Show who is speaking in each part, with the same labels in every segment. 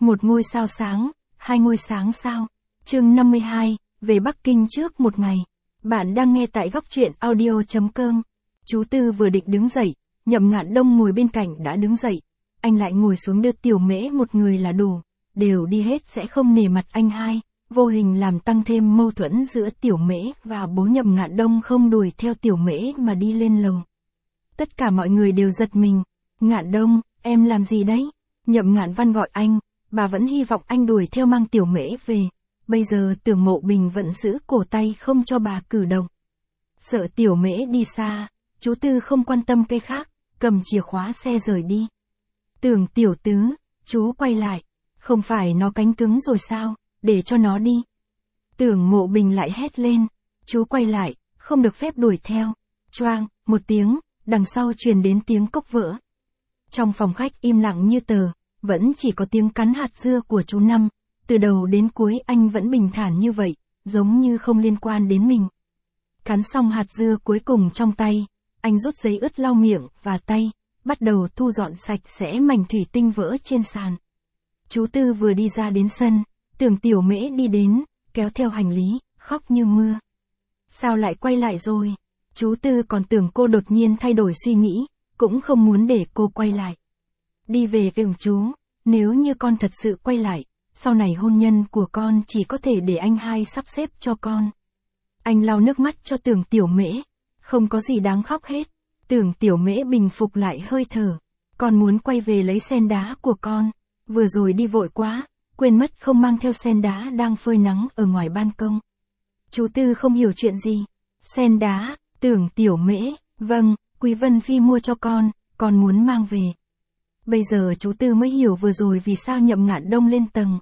Speaker 1: Một ngôi sao sáng, hai ngôi sáng sao. Chương 52, về Bắc Kinh trước một ngày. Bạn đang nghe tại góc truyện audio.com. Chú Tư vừa định đứng dậy, Nhậm Ngạn Đông ngồi bên cạnh đã đứng dậy. Anh lại ngồi xuống đưa Tiểu Mễ một người là đủ, đều đi hết sẽ không nể mặt anh hai, vô hình làm tăng thêm mâu thuẫn giữa Tiểu Mễ và bố. Nhậm Ngạn Đông không đuổi theo Tiểu Mễ mà đi lên lầu. Tất cả mọi người đều giật mình. Ngạn Đông, em làm gì đấy? Nhậm Ngạn Văn gọi anh, bà vẫn hy vọng anh đuổi theo mang Tiểu Mễ về. Bây giờ Tưởng Mộ Bình vẫn giữ cổ tay không cho bà cử động. Sợ Tiểu Mễ đi xa, chú Tư không quan tâm cái khác, cầm chìa khóa xe rời đi. Tưởng tiểu tứ, chú quay lại, không phải nó cánh cứng rồi sao, để cho nó đi. Tưởng Mộ Bình lại hét lên, chú quay lại, không được phép đuổi theo. Choang, một tiếng, đằng sau truyền đến tiếng cốc vỡ. Trong phòng khách im lặng như tờ, vẫn chỉ có tiếng cắn hạt dưa của chú Năm. Từ đầu đến cuối anh vẫn bình thản như vậy, giống như không liên quan đến mình. Cắn xong hạt dưa cuối cùng trong tay, anh rút giấy ướt lau miệng và tay, bắt đầu thu dọn sạch sẽ mảnh thủy tinh vỡ trên sàn. Chú Tư vừa đi ra đến sân, Tưởng Tiểu Mễ đi đến, kéo theo hành lý, khóc như mưa. Sao lại quay lại rồi? Chú Tư còn tưởng cô đột nhiên thay đổi suy nghĩ, cũng không muốn để cô quay lại. Đi về với chú, nếu như con thật sự quay lại, sau này hôn nhân của con chỉ có thể để anh hai sắp xếp cho con. Anh lau nước mắt cho Tưởng Tiểu Mễ, không có gì đáng khóc hết. Tưởng Tiểu Mễ bình phục lại hơi thở, con muốn quay về lấy sen đá của con, vừa rồi đi vội quá, quên mất không mang theo sen đá đang phơi nắng ở ngoài ban công. Chú Tư không hiểu chuyện gì. Sen đá, Tưởng Tiểu Mễ, vâng, Quý Vân Phi mua cho con muốn mang về. Bây giờ chú Tư mới hiểu vừa rồi vì sao Nhậm Ngạn Đông lên tầng.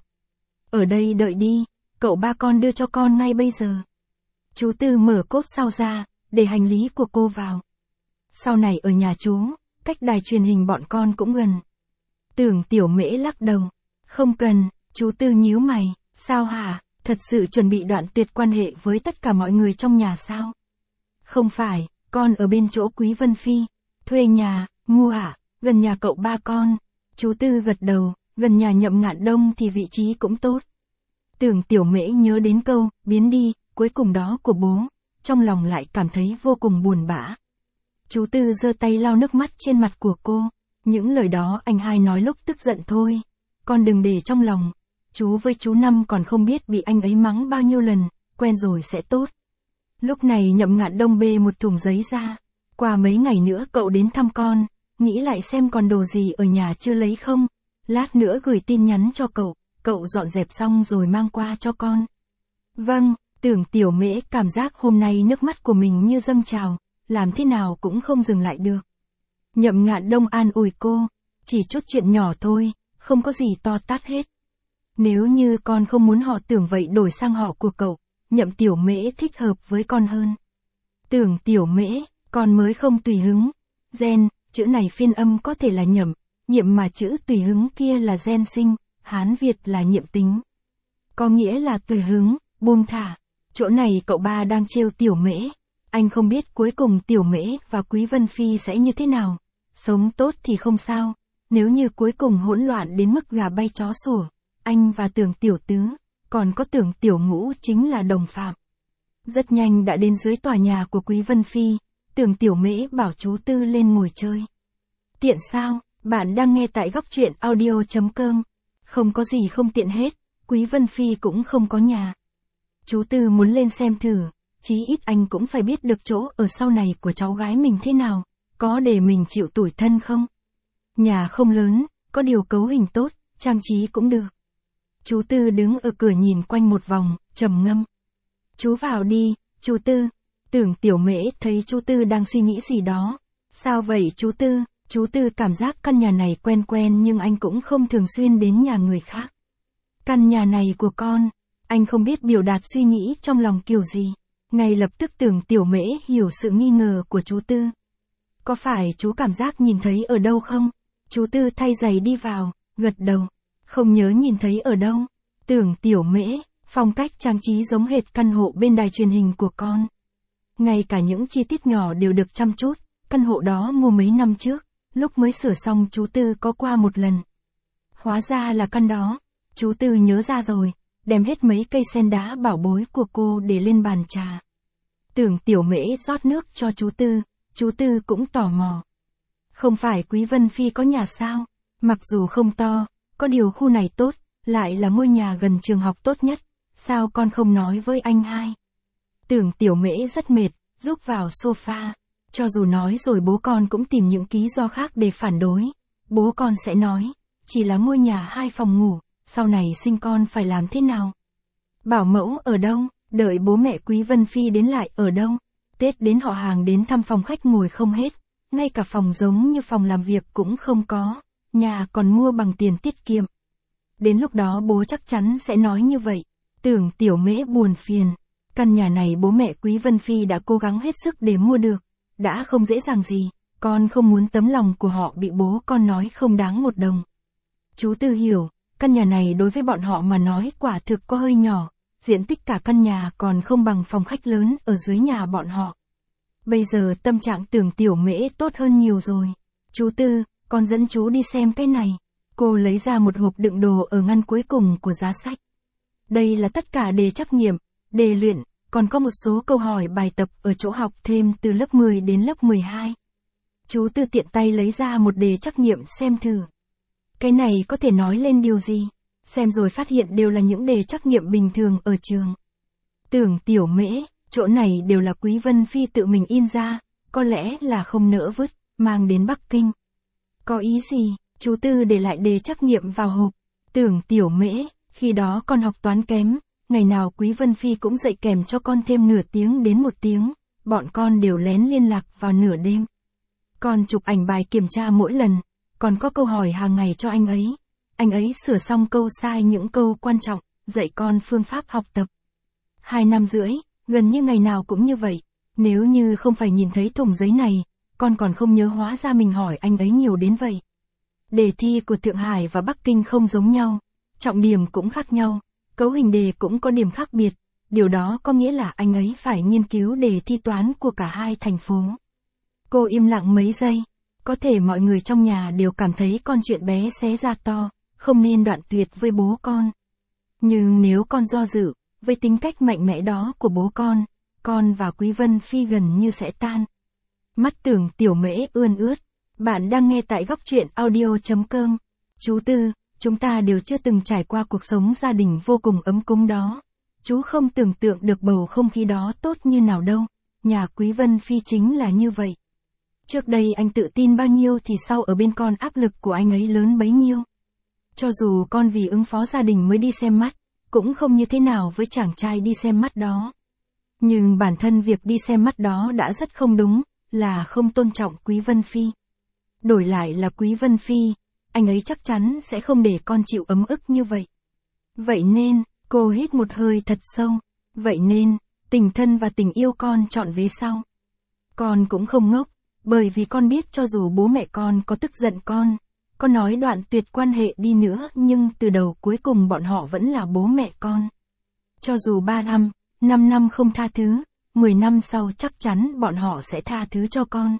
Speaker 1: Ở đây đợi đi, cậu ba con đưa cho con ngay bây giờ. Chú Tư mở cốp sau ra, để hành lý của cô vào. Sau này ở nhà chú, cách đài truyền hình bọn con cũng gần. Tưởng Tiểu Mễ lắc đầu. Không cần, chú Tư nhíu mày, sao hả, thật sự chuẩn bị đoạn tuyệt quan hệ với tất cả mọi người trong nhà sao? Không phải, con ở bên chỗ Quý Vân Phi, thuê nhà, mua à, gần nhà cậu ba con. Chú Tư gật đầu, gần nhà Nhậm Ngạn Đông thì vị trí cũng tốt. Tưởng Tiểu Mễ nhớ đến câu, biến đi, cuối cùng đó của bố, trong lòng lại cảm thấy vô cùng buồn bã. Chú Tư giơ tay lau nước mắt trên mặt của cô, những lời đó anh hai nói lúc tức giận thôi, con đừng để trong lòng, chú với chú Năm còn không biết bị anh ấy mắng bao nhiêu lần, quen rồi sẽ tốt. Lúc này Nhậm Ngạn Đông bê một thùng giấy ra, qua mấy ngày nữa cậu đến thăm con, nghĩ lại xem còn đồ gì ở nhà chưa lấy không, lát nữa gửi tin nhắn cho cậu dọn dẹp xong rồi mang qua cho con. Vâng. Tưởng Tiểu Mễ cảm giác hôm nay nước mắt của mình như dâng trào, làm thế nào cũng không dừng lại được. Nhậm Ngạn Đông an ủi cô, chỉ chút chuyện nhỏ thôi, không có gì to tát hết. Nếu như con không muốn họ Tưởng vậy đổi sang họ của cậu, Nhậm Tiểu Mễ thích hợp với con hơn. Tưởng Tiểu Mễ, con mới không tùy hứng. Gen, chữ này phiên âm có thể là nhậm, nhiệm mà chữ tùy hứng kia là gen sinh, Hán Việt là nhiệm tính. Có nghĩa là tùy hứng, buông thả. Chỗ này cậu ba đang trêu Tiểu Mễ, anh không biết cuối cùng Tiểu Mễ và Quý Vân Phi sẽ như thế nào. Sống tốt thì không sao, nếu như cuối cùng hỗn loạn đến mức gà bay chó sủa, anh và Tưởng Tiểu Tứ, còn có Tưởng Tiểu Ngũ chính là đồng phạm. Rất nhanh đã đến dưới tòa nhà của Quý Vân Phi, Tưởng Tiểu Mễ bảo chú Tư lên ngồi chơi. Tiện sao, bạn đang nghe tại góc truyện audio.com, không có gì không tiện hết, Quý Vân Phi cũng không có nhà. Chú Tư muốn lên xem thử, chí ít anh cũng phải biết được chỗ ở sau này của cháu gái mình thế nào, có để mình chịu tủi thân không? Nhà không lớn, có điều cấu hình tốt, trang trí cũng được. Chú Tư đứng ở cửa nhìn quanh một vòng, trầm ngâm. Chú vào đi, chú Tư. Tưởng Tiểu Mễ thấy chú Tư đang suy nghĩ gì đó. Sao vậy chú Tư? Chú Tư cảm giác căn nhà này quen quen nhưng anh cũng không thường xuyên đến nhà người khác. Căn nhà này của con. Anh không biết biểu đạt suy nghĩ trong lòng kiểu gì. Ngay lập tức Tưởng Tiểu Mễ hiểu sự nghi ngờ của chú Tư. Có phải chú cảm giác nhìn thấy ở đâu không? Chú Tư thay giày đi vào, gật đầu. Không nhớ nhìn thấy ở đâu. Tưởng Tiểu Mễ, phong cách trang trí giống hệt căn hộ bên đài truyền hình của con. Ngay cả những chi tiết nhỏ đều được chăm chút. Căn hộ đó mua mấy năm trước, lúc mới sửa xong chú Tư có qua một lần. Hóa ra là căn đó. Chú Tư nhớ ra rồi, đem hết mấy cây sen đá bảo bối của cô để lên bàn trà. Tưởng Tiểu Mễ rót nước cho chú Tư cũng tò mò. Không phải Quý Vân Phi có nhà sao? Mặc dù không to, có điều khu này tốt, lại là ngôi nhà gần trường học tốt nhất, sao con không nói với anh hai? Tưởng Tiểu Mễ rất mệt, rúc vào sofa. Cho dù nói rồi bố con cũng tìm những lý do khác để phản đối. Bố con sẽ nói, chỉ là ngôi nhà 2 phòng ngủ, sau này sinh con phải làm thế nào? Bảo mẫu ở đâu? Đợi bố mẹ Quý Vân Phi đến lại ở đâu? Tết đến họ hàng đến thăm phòng khách ngồi không hết, ngay cả phòng giống như phòng làm việc cũng không có, nhà còn mua bằng tiền tiết kiệm. Đến lúc đó bố chắc chắn sẽ nói như vậy. Tưởng Tiểu Mễ buồn phiền. Căn nhà này bố mẹ Quý Vân Phi đã cố gắng hết sức để mua được, đã không dễ dàng gì, con không muốn tấm lòng của họ bị bố con nói không đáng một đồng. Chú Tư hiểu, căn nhà này đối với bọn họ mà nói quả thực có hơi nhỏ, diện tích cả căn nhà còn không bằng phòng khách lớn ở dưới nhà bọn họ. Bây giờ tâm trạng Tưởng Tiểu Mễ tốt hơn nhiều rồi. Chú Tư, con dẫn chú đi xem cái này. Cô lấy ra một hộp đựng đồ ở ngăn cuối cùng của giá sách. Đây là tất cả đề trắc nghiệm, đề luyện, còn có một số câu hỏi bài tập ở chỗ học thêm từ lớp 10 đến lớp 12. Chú Tư tiện tay lấy ra một đề trắc nghiệm xem thử. Cái này có thể nói lên điều gì? Xem rồi phát hiện đều là những đề trắc nghiệm bình thường ở trường. Tưởng Tiểu Mễ, chỗ này đều là Quý Vân Phi tự mình in ra, có lẽ là không nỡ vứt, mang đến Bắc Kinh. Có ý gì? Chú Tư để lại đề trắc nghiệm vào hộp. Tưởng Tiểu Mễ, khi đó con học toán kém, ngày nào Quý Vân Phi cũng dạy kèm cho con thêm nửa tiếng đến 1 tiếng, bọn con đều lén liên lạc vào nửa đêm. Con chụp ảnh bài kiểm tra mỗi lần, còn có câu hỏi hàng ngày cho anh ấy sửa xong câu sai những câu quan trọng, dạy con phương pháp học tập. 2 năm rưỡi, gần như ngày nào cũng như vậy, nếu như không phải nhìn thấy thùng giấy này, con còn không nhớ hóa ra mình hỏi anh ấy nhiều đến vậy. Đề thi của Thượng Hải và Bắc Kinh không giống nhau, trọng điểm cũng khác nhau, cấu hình đề cũng có điểm khác biệt, điều đó có nghĩa là anh ấy phải nghiên cứu đề thi toán của cả 2 thành phố. Cô im lặng mấy giây, có thể mọi người trong nhà đều cảm thấy con chuyện bé xé ra to, không nên đoạn tuyệt với bố con. Nhưng nếu con do dự, với tính cách mạnh mẽ đó của bố con và Quý Vân Phi gần như sẽ tan. Mắt Tưởng Tiểu Mễ ươn ướt. Bạn đang nghe tại góc truyện audio.com. Chú Tư, chúng ta đều chưa từng trải qua cuộc sống gia đình vô cùng ấm cúng đó. Chú không tưởng tượng được bầu không khí đó tốt như nào đâu. Nhà Quý Vân Phi chính là như vậy. Trước đây anh tự tin bao nhiêu thì sau ở bên con áp lực của anh ấy lớn bấy nhiêu. Cho dù con vì ứng phó gia đình mới đi xem mắt, cũng không như thế nào với chàng trai đi xem mắt đó. Nhưng bản thân việc đi xem mắt đó đã rất không đúng, là không tôn trọng Quý Vân Phi. Đổi lại là Quý Vân Phi, anh ấy chắc chắn sẽ không để con chịu ấm ức như vậy. Vậy nên, cô hít một hơi thật sâu. Vậy nên, tình thân và tình yêu con chọn vế sau. Con cũng không ngốc, bởi vì con biết cho dù bố mẹ con có tức giận con nói đoạn tuyệt quan hệ đi nữa nhưng từ đầu cuối cùng bọn họ vẫn là bố mẹ con. Cho dù 3 năm, 5 năm không tha thứ, 10 năm sau chắc chắn bọn họ sẽ tha thứ cho con.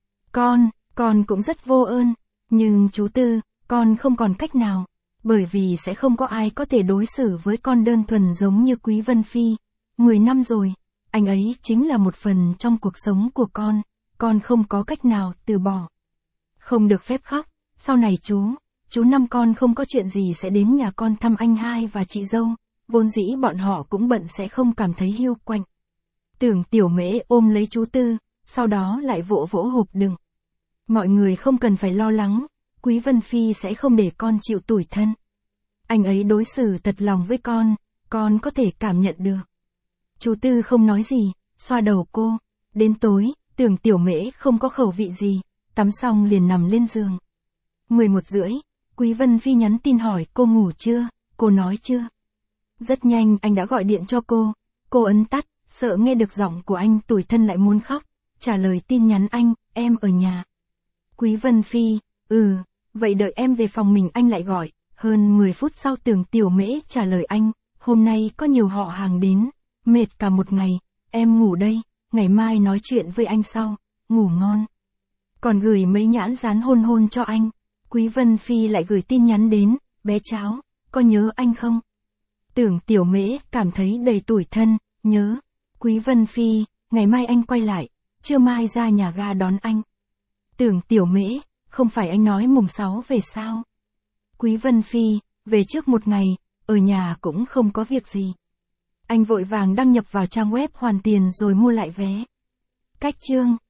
Speaker 1: Con cũng rất vô ơn, nhưng chú Tư, con không còn cách nào, bởi vì sẽ không có ai có thể đối xử với con đơn thuần giống như Quý Vân Phi. 10 năm rồi, anh ấy chính là một phần trong cuộc sống của con không có cách nào từ bỏ. Không được phép khóc, sau này chú năm con không có chuyện gì sẽ đến nhà con thăm anh hai và chị dâu, vốn dĩ bọn họ cũng bận sẽ không cảm thấy hiu quạnh. Tưởng Tiểu Mễ ôm lấy chú Tư, sau đó lại vỗ vỗ hộp đựng. Mọi người không cần phải lo lắng, Quý Vân Phi sẽ không để con chịu tủi thân. Anh ấy đối xử thật lòng với con có thể cảm nhận được. Chú Tư không nói gì, xoa đầu cô. Đến tối, Tưởng Tiểu Mễ không có khẩu vị gì, tắm xong liền nằm lên giường. 11 rưỡi, Quý Vân Phi nhắn tin hỏi cô ngủ chưa, cô nói chưa. Rất nhanh anh đã gọi điện cho cô ấn tắt, sợ nghe được giọng của anh tủi thân lại muốn khóc, trả lời tin nhắn anh, em ở nhà. Quý Vân Phi, vậy đợi em về phòng mình anh lại gọi. Hơn 10 phút sau Tưởng Tiểu Mễ trả lời anh, hôm nay có nhiều họ hàng đến, mệt cả một ngày, em ngủ đây, ngày mai nói chuyện với anh sau, ngủ ngon. Còn gửi mấy nhãn dán hôn cho anh. Quý Vân Phi lại gửi tin nhắn đến, bé cháo, có nhớ anh không? Tưởng Tiểu Mễ cảm thấy đầy tủi thân, nhớ. Quý Vân Phi, ngày mai anh quay lại, trưa mai ra nhà ga đón anh. Tưởng Tiểu Mễ, không phải anh nói mùng 6 về sao? Quý Vân Phi, về trước một ngày, ở nhà cũng không có việc gì. Anh vội vàng đăng nhập vào trang web hoàn tiền rồi mua lại vé. Cách chương